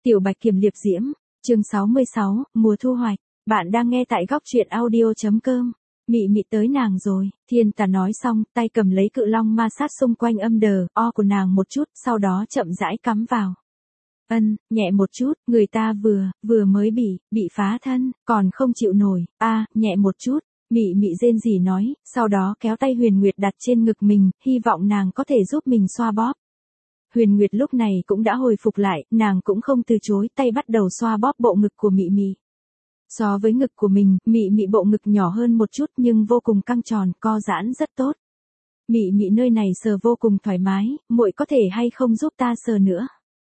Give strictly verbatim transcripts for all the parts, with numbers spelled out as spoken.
Tiểu Bạch Kiểm Liệp Diễm, chương sáu mươi sáu, mùa thu hoạch. Bạn đang nghe tại góc truyện audio.com. Mị mị tới nàng rồi, Thiên Tà nói xong, tay cầm lấy cự long ma sát xung quanh âm đờ, o của nàng một chút, sau đó chậm rãi cắm vào. Ân, nhẹ một chút, người ta vừa, vừa mới bị, bị phá thân, còn không chịu nổi, a, nhẹ một chút. Mị mị rên rỉ nói, sau đó kéo tay Huyền Nguyệt đặt trên ngực mình, hy vọng nàng có thể giúp mình xoa bóp. Huyền Nguyệt lúc này cũng đã hồi phục lại, nàng cũng không từ chối, tay bắt đầu xoa bóp bộ ngực của Mị Mị. So với ngực của mình, Mị Mị bộ ngực nhỏ hơn một chút nhưng vô cùng căng tròn, co giãn rất tốt. Mị Mị nơi này sờ vô cùng thoải mái, muội có thể hay không giúp ta sờ nữa.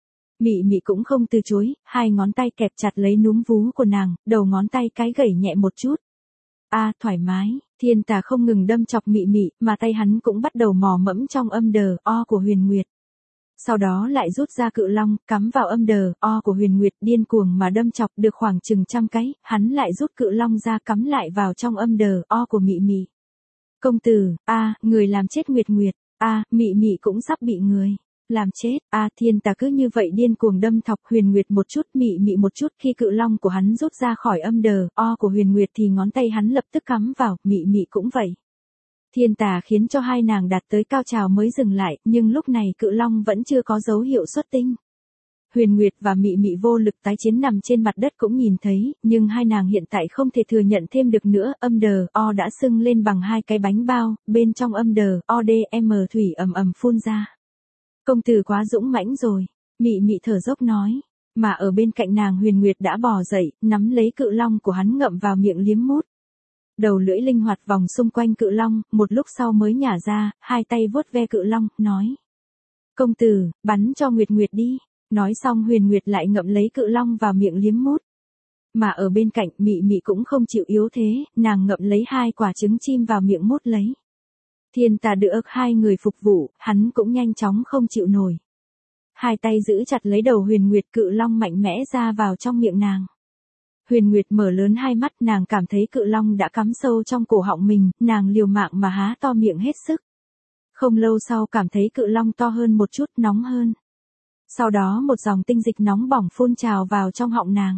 Mị Mị cũng không từ chối, hai ngón tay kẹp chặt lấy núm vú của nàng, đầu ngón tay cái gẩy nhẹ một chút. A, à, thoải mái, Thiên Tà không ngừng đâm chọc Mị Mị, mà tay hắn cũng bắt đầu mò mẫm trong âm đờ, o của Huyền Nguyệt. Sau đó lại rút ra cự long, cắm vào âm đờ, o của Huyền Nguyệt, điên cuồng mà đâm chọc được khoảng chừng trăm cái, hắn lại rút cự long ra cắm lại vào trong âm đờ, o của Mị Mị. Công tử, a, à, người làm chết Nguyệt Nguyệt, a, à, Mị Mị cũng sắp bị người làm chết, a, à, Thiên Tà cứ như vậy điên cuồng đâm thọc Huyền Nguyệt một chút, Mị Mị một chút, khi cự long của hắn rút ra khỏi âm đờ, o của Huyền Nguyệt thì ngón tay hắn lập tức cắm vào, Mị Mị cũng vậy. Thiên Tà khiến cho hai nàng đạt tới cao trào mới dừng lại, nhưng lúc này cự long vẫn chưa có dấu hiệu xuất tinh. Huyền Nguyệt và Mị Mị vô lực tái chiến nằm trên mặt đất cũng nhìn thấy, nhưng hai nàng hiện tại không thể thừa nhận thêm được nữa, âm đờ, o đã sưng lên bằng hai cái bánh bao, bên trong âm đờ, o đê em thủy ầm ầm phun ra. Công tử quá dũng mãnh rồi, Mị Mị thở dốc nói, mà ở bên cạnh nàng Huyền Nguyệt đã bò dậy, nắm lấy cự long của hắn ngậm vào miệng liếm mút. Đầu lưỡi linh hoạt vòng xung quanh cự long, một lúc sau mới nhả ra, hai tay vuốt ve cự long, nói. Công tử, bắn cho Nguyệt Nguyệt đi. Nói xong Huyền Nguyệt lại ngậm lấy cự long vào miệng liếm mút. Mà ở bên cạnh Mị Mị cũng không chịu yếu thế, nàng ngậm lấy hai quả trứng chim vào miệng mút lấy. Thiên Tà được hai người phục vụ, hắn cũng nhanh chóng không chịu nổi. Hai tay giữ chặt lấy đầu Huyền Nguyệt, cự long mạnh mẽ ra vào trong miệng nàng. Huyền Nguyệt mở lớn hai mắt, nàng cảm thấy cự long đã cắm sâu trong cổ họng mình, nàng liều mạng mà há to miệng hết sức. Không lâu sau cảm thấy cự long to hơn một chút, nóng hơn. Sau đó một dòng tinh dịch nóng bỏng phun trào vào trong họng nàng.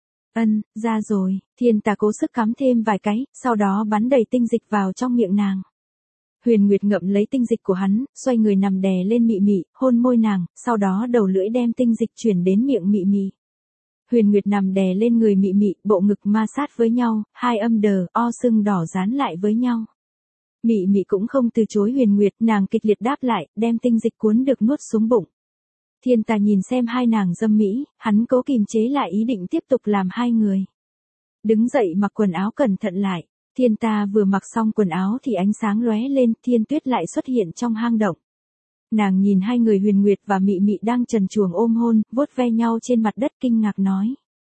Ân, ra rồi, Thiên Tà cố sức cắm thêm vài cái, sau đó bắn đầy tinh dịch vào trong miệng nàng. Huyền Nguyệt ngậm lấy tinh dịch của hắn, xoay người nằm đè lên Mị Mị, hôn môi nàng, sau đó đầu lưỡi đem tinh dịch chuyển đến miệng Mị Mị. Huyền Nguyệt nằm đè lên người Mị Mị, bộ ngực ma sát với nhau, hai âm đờ, o sưng đỏ dán lại với nhau. Mị Mị cũng không từ chối Huyền Nguyệt, nàng kịch liệt đáp lại, đem tinh dịch cuốn được nuốt xuống bụng. Thiên Tà nhìn xem hai nàng dâm mỹ, hắn cố kìm chế lại ý định tiếp tục làm hai người. Đứng dậy mặc quần áo cẩn thận lại, Thiên Tà vừa mặc xong quần áo thì ánh sáng lóe lên, Thiên Tuyết lại xuất hiện trong hang động. Nàng nhìn hai người Huyền Nguyệt và Mị Mị đang trần truồng ôm hôn, vuốt ve nhau trên mặt đất kinh ngạc nói.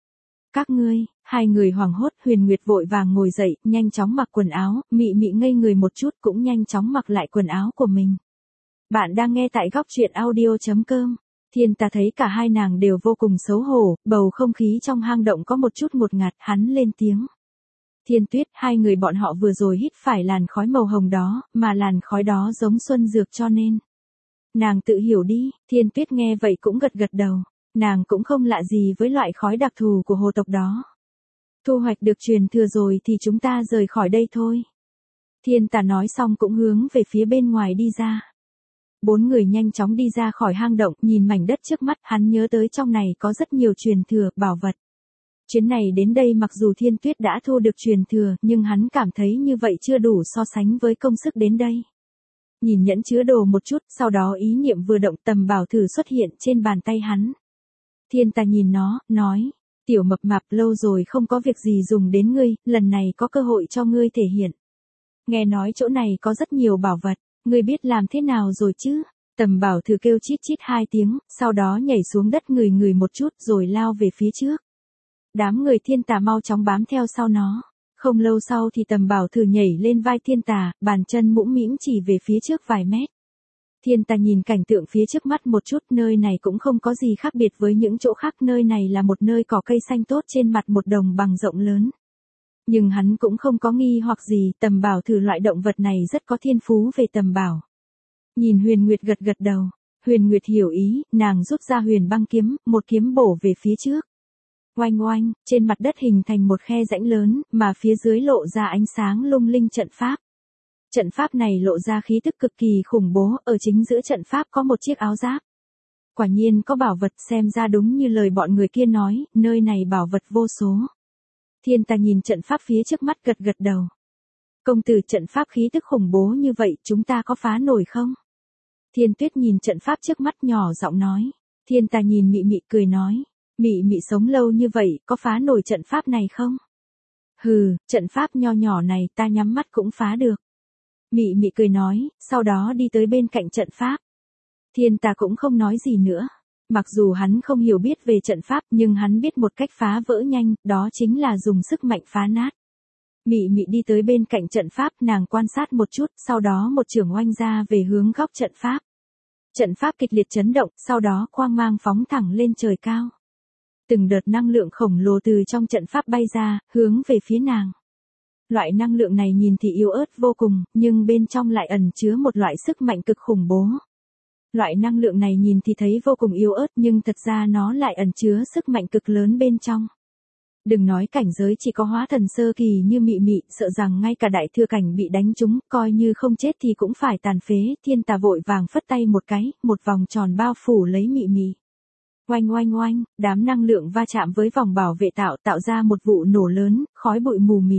Các ngươi, hai người hoảng hốt, Huyền Nguyệt vội vàng ngồi dậy, nhanh chóng mặc quần áo, Mị Mị ngây người một chút cũng nhanh chóng mặc lại quần áo của mình. Bạn đang nghe tại góc truyện audio.com. Thiên Tà thấy cả hai nàng đều vô cùng xấu hổ, bầu không khí trong hang động có một chút ngột ngạt, hắn lên tiếng. Thiên Tuyết, hai người bọn họ vừa rồi hít phải làn khói màu hồng đó, mà làn khói đó giống xuân dược cho nên. Nàng tự hiểu đi, Thiên Tuyết nghe vậy cũng gật gật đầu, nàng cũng không lạ gì với loại khói đặc thù của hồ tộc đó. Thu hoạch được truyền thừa rồi thì chúng ta rời khỏi đây thôi. Thiên Tà nói xong cũng hướng về phía bên ngoài đi ra. Bốn người nhanh chóng đi ra khỏi hang động, nhìn mảnh đất trước mắt, hắn nhớ tới trong này có rất nhiều truyền thừa, bảo vật. Chuyến này đến đây mặc dù Thiên Tuyết đã thu được truyền thừa, nhưng hắn cảm thấy như vậy chưa đủ so sánh với công sức đến đây. Nhìn nhẫn chứa đồ một chút, sau đó ý niệm vừa động, tầm bảo thử xuất hiện trên bàn tay hắn. Thiên Tà nhìn nó, nói, tiểu mập mạp, lâu rồi không có việc gì dùng đến ngươi, lần này có cơ hội cho ngươi thể hiện. Nghe nói chỗ này có rất nhiều bảo vật, ngươi biết làm thế nào rồi chứ? Tầm bảo thử kêu chít chít hai tiếng, sau đó nhảy xuống đất người người một chút rồi lao về phía trước. Đám người Thiên Tà mau chóng bám theo sau nó. Không lâu sau thì tầm bảo thử nhảy lên vai Thiên Tà, bàn chân mũm mĩm chỉ về phía trước vài mét. Thiên Tà nhìn cảnh tượng phía trước mắt một chút, nơi này cũng không có gì khác biệt với những chỗ khác, nơi này là một nơi cỏ cây xanh tốt trên mặt một đồng bằng rộng lớn. Nhưng hắn cũng không có nghi hoặc gì, tầm bảo thử loại động vật này rất có thiên phú về tầm bảo. Nhìn Huyền Nguyệt gật gật đầu, Huyền Nguyệt hiểu ý, nàng rút ra huyền băng kiếm, một kiếm bổ về phía trước. Oanh oanh, trên mặt đất hình thành một khe rãnh lớn, mà phía dưới lộ ra ánh sáng lung linh trận pháp. Trận pháp này lộ ra khí tức cực kỳ khủng bố, ở chính giữa trận pháp có một chiếc áo giáp. Quả nhiên có bảo vật, xem ra đúng như lời bọn người kia nói, nơi này bảo vật vô số. Thiên Tà nhìn trận pháp phía trước mắt gật gật đầu. Công tử, trận pháp khí tức khủng bố như vậy, chúng ta có phá nổi không? Thiên Tuyết nhìn trận pháp trước mắt nhỏ giọng nói. Thiên Tà nhìn Mị Mị cười nói. Mị Mị sống lâu như vậy, có phá nổi trận pháp này không? Hừ, trận pháp nho nhỏ này ta nhắm mắt cũng phá được. Mị Mị cười nói, sau đó đi tới bên cạnh trận pháp. Thiên Tà cũng không nói gì nữa. Mặc dù hắn không hiểu biết về trận pháp nhưng hắn biết một cách phá vỡ nhanh, đó chính là dùng sức mạnh phá nát. Mị Mị đi tới bên cạnh trận pháp, nàng quan sát một chút, sau đó một chưởng oanh ra về hướng góc trận pháp. Trận pháp kịch liệt chấn động, sau đó quang mang phóng thẳng lên trời cao. Từng đợt năng lượng khổng lồ từ trong trận pháp bay ra, hướng về phía nàng. Loại năng lượng này nhìn thì yếu ớt vô cùng, nhưng bên trong lại ẩn chứa một loại sức mạnh cực khủng bố. Loại năng lượng này nhìn thì thấy vô cùng yếu ớt nhưng thật ra nó lại ẩn chứa sức mạnh cực lớn bên trong. Đừng nói cảnh giới chỉ có hóa thần sơ kỳ như Mị Mị, sợ rằng ngay cả đại thừa cảnh bị đánh trúng, coi như không chết thì cũng phải tàn phế. Thiên Tà vội vàng phất tay một cái, một vòng tròn bao phủ lấy Mị Mị. Oanh oanh oanh, đám năng lượng va chạm với vòng bảo vệ tạo tạo ra một vụ nổ lớn, khói bụi mù mịt.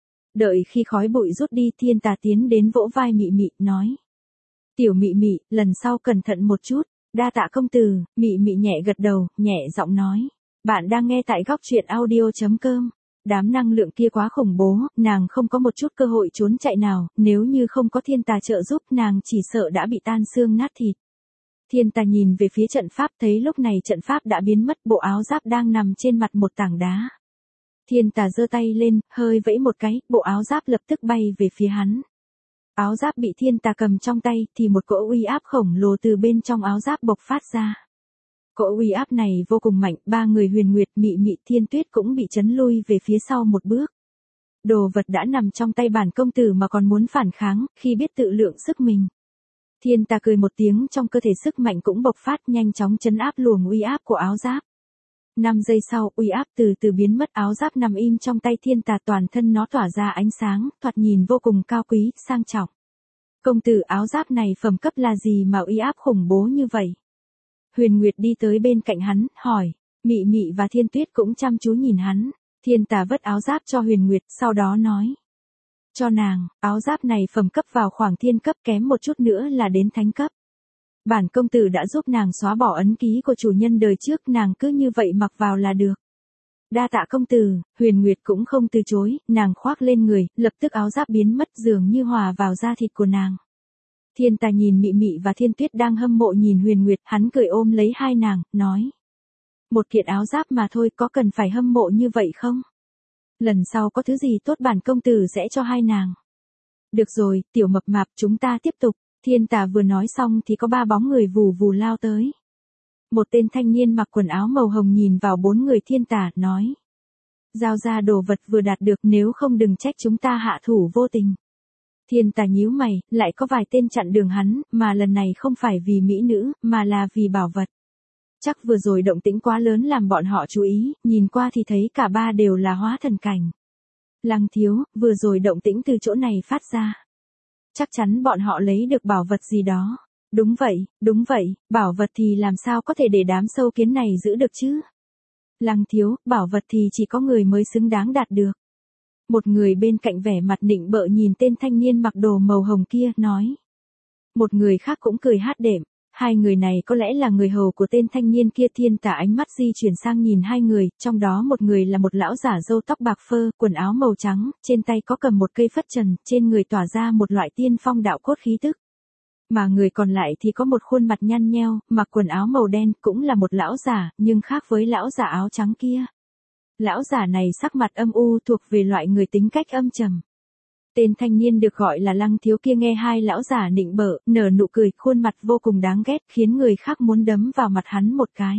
Đợi khi khói bụi rút đi, Thiên Tà tiến đến vỗ vai Mị Mị, nói. Tiểu Mị Mị, lần sau cẩn thận một chút, đa tạ công tử. Mị Mị nhẹ gật đầu, nhẹ giọng nói. Bạn đang nghe tại góc truyện audio chấm com. Đám năng lượng kia quá khủng bố, nàng không có một chút cơ hội trốn chạy nào, nếu như không có Thiên Tà trợ giúp nàng chỉ sợ đã bị tan xương nát thịt. Thiên Tà nhìn về phía trận pháp, thấy lúc này trận pháp đã biến mất, bộ áo giáp đang nằm trên mặt một tảng đá. Thiên Tà giơ tay lên, hơi vẫy một cái, bộ áo giáp lập tức bay về phía hắn. Áo giáp bị Thiên Tà cầm trong tay, thì một cỗ uy áp khổng lồ từ bên trong áo giáp bộc phát ra. Cỗ uy áp này vô cùng mạnh, ba người Huyền Nguyệt, Mị Mị, Thiên Tuyết cũng bị chấn lui về phía sau một bước. Đồ vật đã nằm trong tay bản công tử mà còn muốn phản kháng, khi biết tự lượng sức mình. Thiên Tà cười một tiếng, trong cơ thể sức mạnh cũng bộc phát, nhanh chóng chấn áp luồng uy áp của áo giáp. Năm giây sau, uy áp từ từ biến mất, áo giáp nằm im trong tay Thiên Tà, toàn thân nó tỏa ra ánh sáng, thoạt nhìn vô cùng cao quý, sang trọng. Công tử, áo giáp này phẩm cấp là gì mà uy áp khủng bố như vậy? Huyền Nguyệt đi tới bên cạnh hắn, hỏi. Mị Mị và Thiên Tuyết cũng chăm chú nhìn hắn. Thiên Tà vứt áo giáp cho Huyền Nguyệt, sau đó nói. Cho nàng, áo giáp này phẩm cấp vào khoảng thiên cấp, kém một chút nữa là đến thánh cấp. Bản công tử đã giúp nàng xóa bỏ ấn ký của chủ nhân đời trước, nàng cứ như vậy mặc vào là được. Đa tạ công tử. Huyền Nguyệt cũng không từ chối, nàng khoác lên người, lập tức áo giáp biến mất, dường như hòa vào da thịt của nàng. Thiên Tà nhìn Mị Mị và Thiên Tuyết đang hâm mộ nhìn Huyền Nguyệt, hắn cười ôm lấy hai nàng, nói. Một kiện áo giáp mà thôi, có cần phải hâm mộ như vậy không? Lần sau có thứ gì tốt bản công tử sẽ cho hai nàng. Được rồi, tiểu mập mạp, chúng ta tiếp tục. Thiên Tà vừa nói xong thì có ba bóng người vù vù lao tới. Một tên thanh niên mặc quần áo màu hồng nhìn vào bốn người Thiên Tà, nói. Giao ra đồ vật vừa đạt được, nếu không đừng trách chúng ta hạ thủ vô tình. Thiên Tà nhíu mày, lại có vài tên chặn đường hắn, mà lần này không phải vì mỹ nữ, mà là vì bảo vật. Chắc vừa rồi động tĩnh quá lớn làm bọn họ chú ý, nhìn qua thì thấy cả ba đều là hóa thần cảnh. Lăng thiếu, vừa rồi động tĩnh từ chỗ này phát ra. Chắc chắn bọn họ lấy được bảo vật gì đó. Đúng vậy, đúng vậy, bảo vật thì làm sao có thể để đám sâu kiến này giữ được chứ? Lăng thiếu, bảo vật thì chỉ có người mới xứng đáng đạt được. Một người bên cạnh vẻ mặt nịnh bợ nhìn tên thanh niên mặc đồ màu hồng kia, nói. Một người khác cũng cười hát đệm. Hai người này có lẽ là người hầu của tên thanh niên kia. Thiên Tà ánh mắt di chuyển sang nhìn hai người, trong đó một người là một lão giả râu tóc bạc phơ, quần áo màu trắng, trên tay có cầm một cây phất trần, trên người tỏa ra một loại tiên phong đạo cốt khí tức. Mà người còn lại thì có một khuôn mặt nhăn nheo, mặc quần áo màu đen, cũng là một lão giả, nhưng khác với lão giả áo trắng kia. Lão giả này sắc mặt âm u, thuộc về loại người tính cách âm trầm. Tên thanh niên được gọi là Lăng thiếu kia nghe hai lão giả nịnh bợ, nở nụ cười, khuôn mặt vô cùng đáng ghét, khiến người khác muốn đấm vào mặt hắn một cái.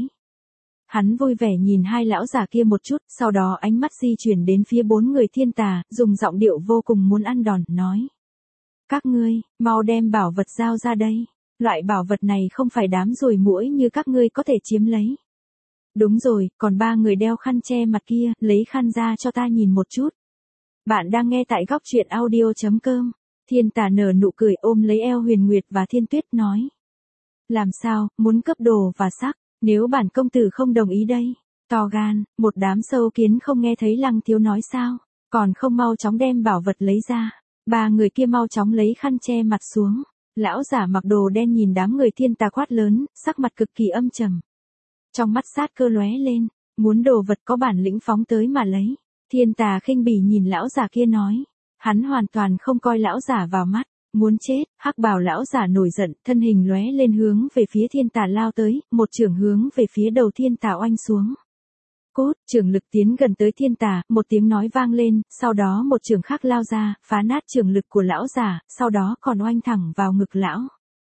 Hắn vui vẻ nhìn hai lão giả kia một chút, sau đó ánh mắt di chuyển đến phía bốn người Thiên Tà, dùng giọng điệu vô cùng muốn ăn đòn, nói. Các ngươi, mau đem bảo vật giao ra đây. loại bảo vật này không phải đám ruồi muỗi như các ngươi có thể chiếm lấy. Đúng rồi, còn ba người đeo khăn che mặt kia, lấy khăn ra cho ta nhìn một chút. Bạn đang nghe tại góc truyện audio.com. Thiên Tà nở nụ cười ôm lấy eo Huyền Nguyệt và Thiên Tuyết nói. Làm sao, muốn cướp đồ và sắc, nếu bản công tử không đồng ý đây. To gan, một đám sâu kiến không nghe thấy Lăng Thiếu nói sao, còn không mau chóng đem bảo vật lấy ra. Ba người kia mau chóng lấy khăn che mặt xuống. Lão giả mặc đồ đen nhìn đám người Thiên Tà quát lớn, sắc mặt cực kỳ âm trầm. Trong mắt sát cơ lóe lên, muốn đồ vật có bản lĩnh phóng tới mà lấy. Thiên Tà khinh bỉ nhìn lão giả kia nói, hắn hoàn toàn không coi lão giả vào mắt, muốn chết. Hắc bào lão giả nổi giận, thân hình lóe lên hướng về phía Thiên Tà lao tới, một chưởng hướng về phía đầu Thiên Tà oanh xuống. Cốt, chưởng lực tiến gần tới Thiên Tà, một tiếng nói vang lên, sau đó một chưởng khác lao ra, phá nát chưởng lực của lão giả, sau đó còn oanh thẳng vào ngực lão.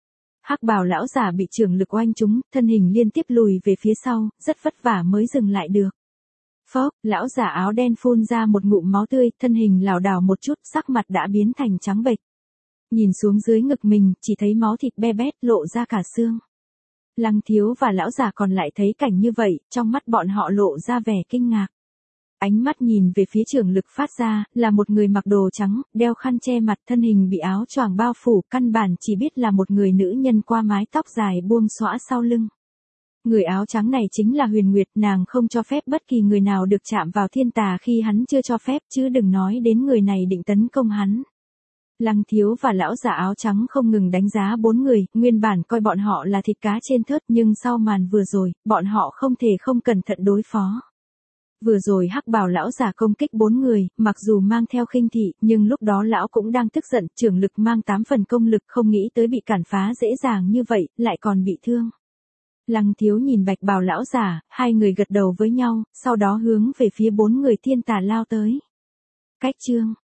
Hắc bào lão giả bị chưởng lực oanh trúng, thân hình liên tiếp lùi về phía sau, rất vất vả mới dừng lại được. Phốc, lão giả áo đen phun ra một ngụm máu tươi, thân hình lảo đảo một chút, sắc mặt đã biến thành trắng bệch. Nhìn xuống dưới ngực mình, chỉ thấy máu thịt be bét lộ ra cả xương. Lăng Thiếu và lão giả còn lại thấy cảnh như vậy, trong mắt bọn họ lộ ra vẻ kinh ngạc. Ánh mắt nhìn về phía chưởng lực phát ra, là một người mặc đồ trắng, đeo khăn che mặt, thân hình bị áo choàng bao phủ, căn bản chỉ biết là một người nữ nhân qua mái tóc dài buông xõa sau lưng. Người áo trắng này chính là Huyền Nguyệt, nàng không cho phép bất kỳ người nào được chạm vào Thiên Tà khi hắn chưa cho phép, chứ đừng nói đến người này định tấn công hắn. Lăng Thiếu và lão giả áo trắng không ngừng đánh giá bốn người, nguyên bản coi bọn họ là thịt cá trên thớt, nhưng sau màn vừa rồi, bọn họ không thể không cẩn thận đối phó. Vừa rồi hắc bào lão giả công kích bốn người, mặc dù mang theo khinh thị, nhưng lúc đó lão cũng đang tức giận, trưởng lực mang tám phần công lực, không nghĩ tới bị cản phá dễ dàng như vậy, lại còn bị thương. Lăng Thiếu nhìn bạch bào lão giả, hai người gật đầu với nhau, sau đó hướng về phía bốn người Thiên Tà lao tới. Cách chương